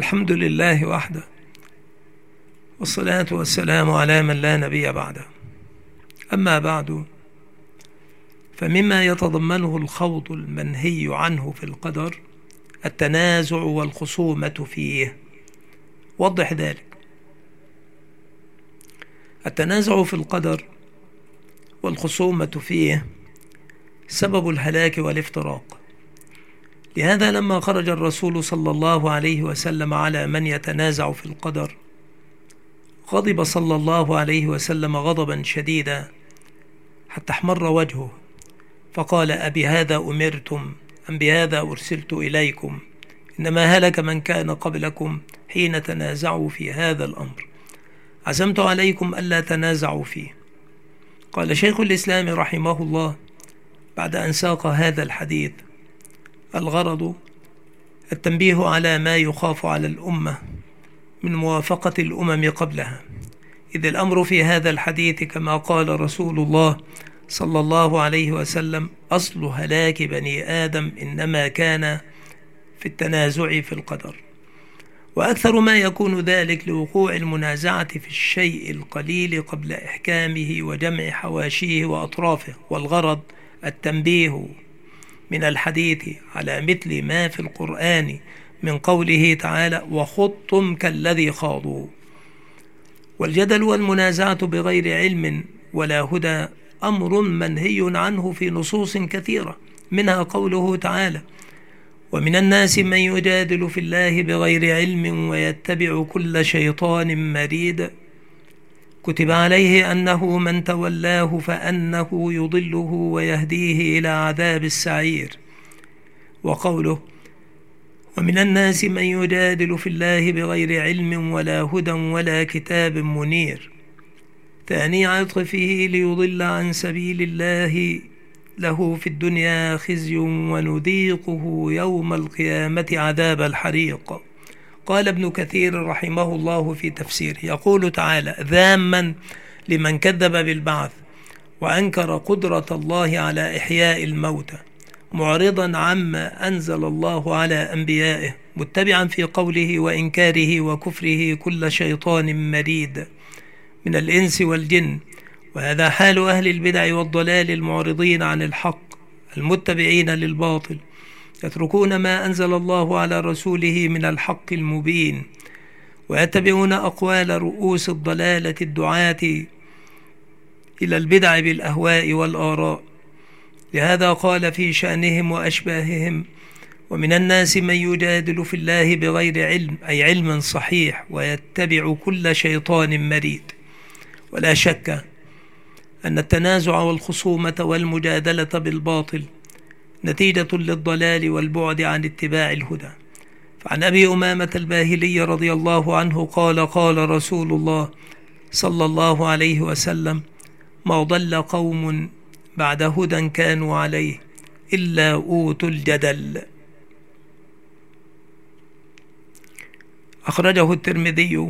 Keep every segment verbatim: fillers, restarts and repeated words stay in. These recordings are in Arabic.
الحمد لله وحده، والصلاة والسلام على من لا نبي بعده. أما بعد، فمما يتضمنه الخوض المنهي عنه في القدر التنازع والخصومة فيه. وضح ذلك. التنازع في القدر والخصومة فيه سبب الهلاك والافتراق. لهذا لما خرج الرسول صلى الله عليه وسلم على من يتنازع في القدر غضب صلى الله عليه وسلم غضبا شديدا حتى احمر وجهه، فقال: أبي هذا أمرتم أم بهذا أرسلت إليكم؟ إنما هلك من كان قبلكم حين تنازعوا في هذا الأمر، عزمت عليكم ألا تنازعوا فيه. قال شيخ الإسلام رحمه الله بعد أن ساق هذا الحديث: الغرض التنبيه على ما يخاف على الأمة من موافقة الأمم قبلها، إذ الأمر في هذا الحديث كما قال رسول الله صلى الله عليه وسلم: أصل هلاك بني آدم إنما كان في التنازع في القدر. وأكثر ما يكون ذلك لوقوع المنازعة في الشيء القليل قبل إحكامه وجمع حواشيه وأطرافه. والغرض التنبيه من الحديث على مثل ما في القرآن من قوله تعالى: وخضتم كالذي خاضوا. والجدل والمنازعة بغير علم ولا هدى أمر منهي عنه في نصوص كثيرة، منها قوله تعالى: ومن الناس من يجادل في الله بغير علم ويتبع كل شيطان مريد كتب عليه أنه من تولاه فأنه يضله ويهديه إلى عذاب السعير. وقوله: ومن الناس من يجادل في الله بغير علم ولا هدى ولا كتاب منير. ثاني عطفه: ليضل عن سبيل الله له في الدنيا خزي ونذيقه يوم القيامة عذاب الحريق. قال ابن كثير رحمه الله في تفسيره، يقول تعالى ذاما لمن كذب بالبعث وأنكر قدرة الله على إحياء الموتى، معرضا عما أنزل الله على أنبيائه، متبعا في قوله وإنكاره وكفره كل شيطان مريد من الإنس والجن. وهذا حال أهل البدع والضلال المعرضين عن الحق المتبعين للباطل، يتركون ما أنزل الله على رسوله من الحق المبين ويتبعون أقوال رؤوس الضلالة الدعاة إلى البدع بالأهواء والآراء. لهذا قال في شأنهم وأشباههم: ومن الناس من يجادل في الله بغير علم، أي علم صحيح، ويتبع كل شيطان مريد. ولا شك أن التنازع والخصومة والمجادلة بالباطل نتيجة للضلال والبعد عن اتباع الهدى. فعن أبي أمامة الباهلي رضي الله عنه قال: قال رسول الله صلى الله عليه وسلم: ما ضل قوم بعد هدى كانوا عليه إلا أوتوا الجدل. أخرجه الترمذي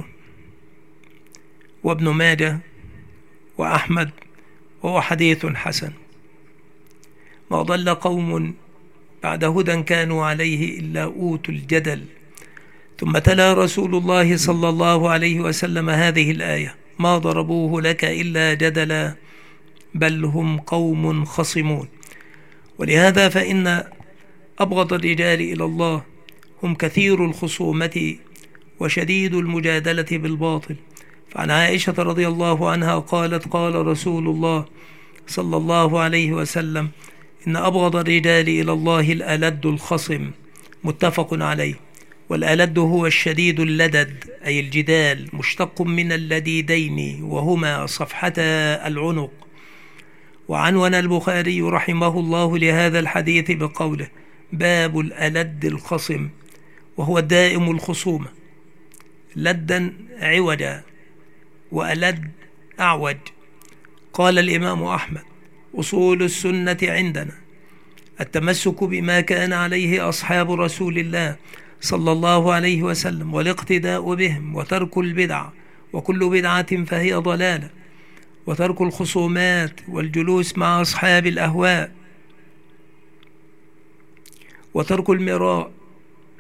وابن ماجه وأحمد وهو حديث حسن. ما ضل قوم بعد هدى كانوا عليه إلا أوتوا الجدل. ثم تلا رسول الله صلى الله عليه وسلم هذه الآية: ما ضربوه لك إلا جدلا بل هم قوم خصمون. ولهذا فإن أبغض الرجال إلى الله هم كثير الخصومة وشديد المجادلة بالباطل. فعن عائشة رضي الله عنها قالت: قال رسول الله صلى الله عليه وسلم: إن أبغض الرجال إلى الله الألد الخصم. متفق عليه. والألد هو الشديد اللدد، أي الجدال، مشتق من اللديدين وهما صفحتا العنق. وعنون البخاري رحمه الله لهذا الحديث بقوله: باب الألد الخصم، وهو الدائم الخصومة، لدا عوجا وألد أعوج. قال الإمام أحمد: أصول السنة عندنا التمسك بما كان عليه أصحاب رسول الله صلى الله عليه وسلم والاقتداء بهم، وترك البدع، وكل بدعة فهي ضلالة، وترك الخصومات والجلوس مع أصحاب الأهواء، وترك المراء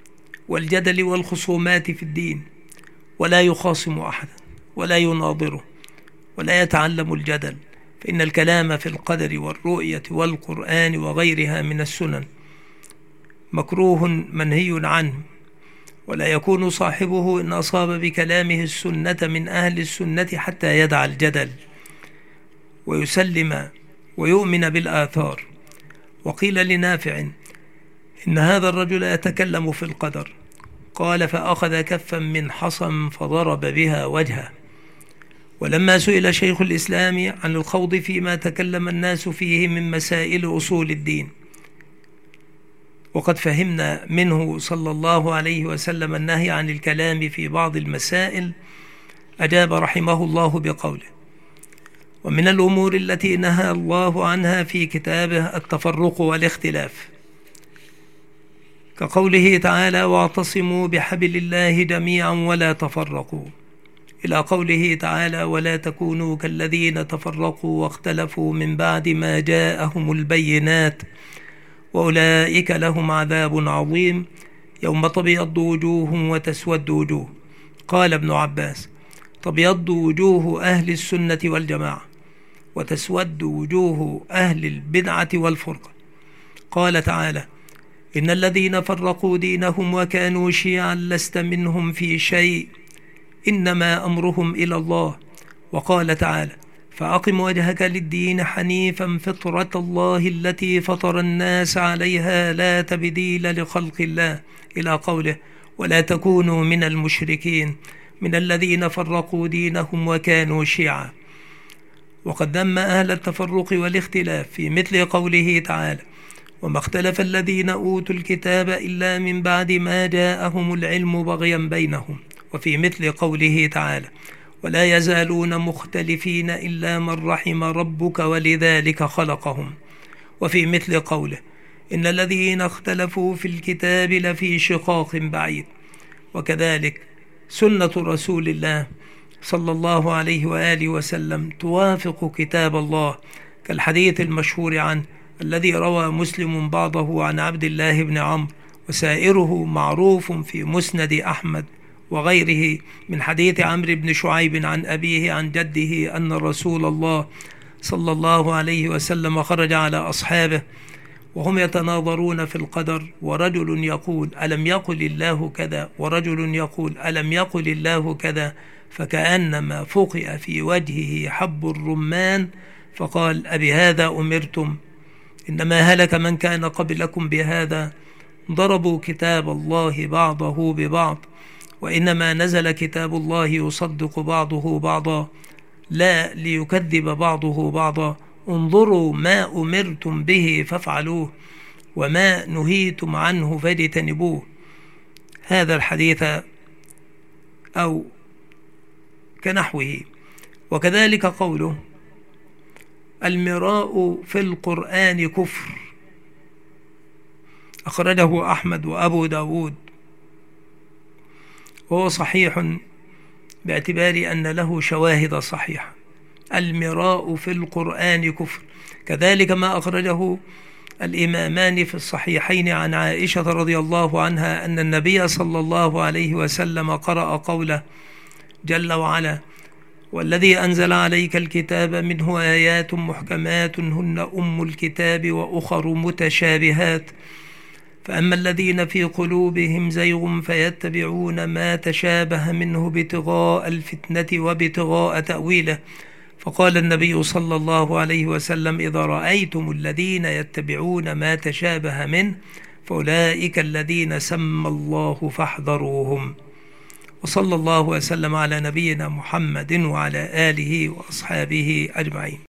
والجدل والخصومات في الدين، ولا يخاصم أحدا ولا يناظره ولا يتعلم الجدل، فإن الكلام في القدر والرؤية والقرآن وغيرها من السنن مكروه منهي عنه، ولا يكون صاحبه إن أصاب بكلامه السنة من أهل السنة حتى يدع الجدل ويسلم ويؤمن بالآثار. وقيل لنافع إن هذا الرجل يتكلم في القدر، قال فأخذ كفا من حصى فضرب بها وجهه. ولما سئل شيخ الإسلام عن الخوض فيما تكلم الناس فيه من مسائل أصول الدين، وقد فهمنا منه صلى الله عليه وسلم النهي عن الكلام في بعض المسائل، أجاب رحمه الله بقوله: ومن الأمور التي نهى الله عنها في كتابه التفرق والاختلاف، كقوله تعالى: واعتصموا بحبل الله جميعا ولا تفرقوا، إلى قوله تعالى: ولا تكونوا كالذين تفرقوا واختلفوا من بعد ما جاءهم البينات وأولئك لهم عذاب عظيم يوم تبيض وجوه وتسود وجوه. قال ابن عباس: تبيض وجوه أهل السنة والجماعة وتسود وجوه أهل البدعة والفرقة. قال تعالى: إن الذين فرقوا دينهم وكانوا شيعا لست منهم في شيء إنما أمرهم إلى الله. وقال تعالى: فأقم وجهك للدين حنيفا فطرة الله التي فطر الناس عليها لا تبديل لخلق الله، إلى قوله: ولا تكونوا من المشركين من الذين فرقوا دينهم وكانوا شيعا. وقد ذم أهل التفرق والاختلاف في مثل قوله تعالى: وما اختلف الذين أوتوا الكتاب إلا من بعد ما جاءهم العلم بغيا بينهم، وفي مثل قوله تعالى: ولا يزالون مختلفين إلا من رحم ربك ولذلك خلقهم، وفي مثل قوله: إن الذين اختلفوا في الكتاب لفي شقاق بعيد. وكذلك سنة رسول الله صلى الله عليه وآله وسلم توافق كتاب الله، كالحديث المشهور عنه الذي روى مسلم بعضه عن عبد الله بن عمرو، وسائره معروف في مسند أحمد وغيره من حديث عمرو بن شعيب عن أبيه عن جده أن رسول الله صلى الله عليه وسلم خرج على أصحابه وهم يتناظرون في القدر، ورجل يقول: ألم يقل الله كذا؟ ورجل يقول: ألم يقل الله كذا؟ فكأنما فقئ في وجهه حب الرمان، فقال: أبهذا أمرتم؟ إنما هلك من كان قبلكم بهذا، ضربوا كتاب الله بعضه ببعض، وإنما نزل كتاب الله يصدق بعضه بعضا لا ليكذب بعضه بعضا. انظروا ما أمرتم به فافعلوه وما نهيتم عنه فاجتنبوه. هذا الحديث أو كنحوه. وكذلك قوله: المراء في القرآن كفر، أخرجه أحمد وأبو داود، وهو صحيح باعتبار أن له شواهد صحيحة. المراء في القرآن كفر. كذلك ما أخرجه الإمامان في الصحيحين عن عائشة رضي الله عنها أن النبي صلى الله عليه وسلم قرأ قوله جل وعلا: والذي أنزل عليك الكتاب منه آيات محكمات هن أم الكتاب وأخر متشابهات، فأما الذين في قلوبهم زيغ فيتبعون ما تشابه منه ابتغاء الفتنة وابتغاء تأويله. فقال النبي صلى الله عليه وسلم: إذا رأيتم الذين يتبعون ما تشابه منه فأولئك الذين سمى الله فاحذروهم. وصلى الله وسلم على نبينا محمد وعلى آله وأصحابه أجمعين.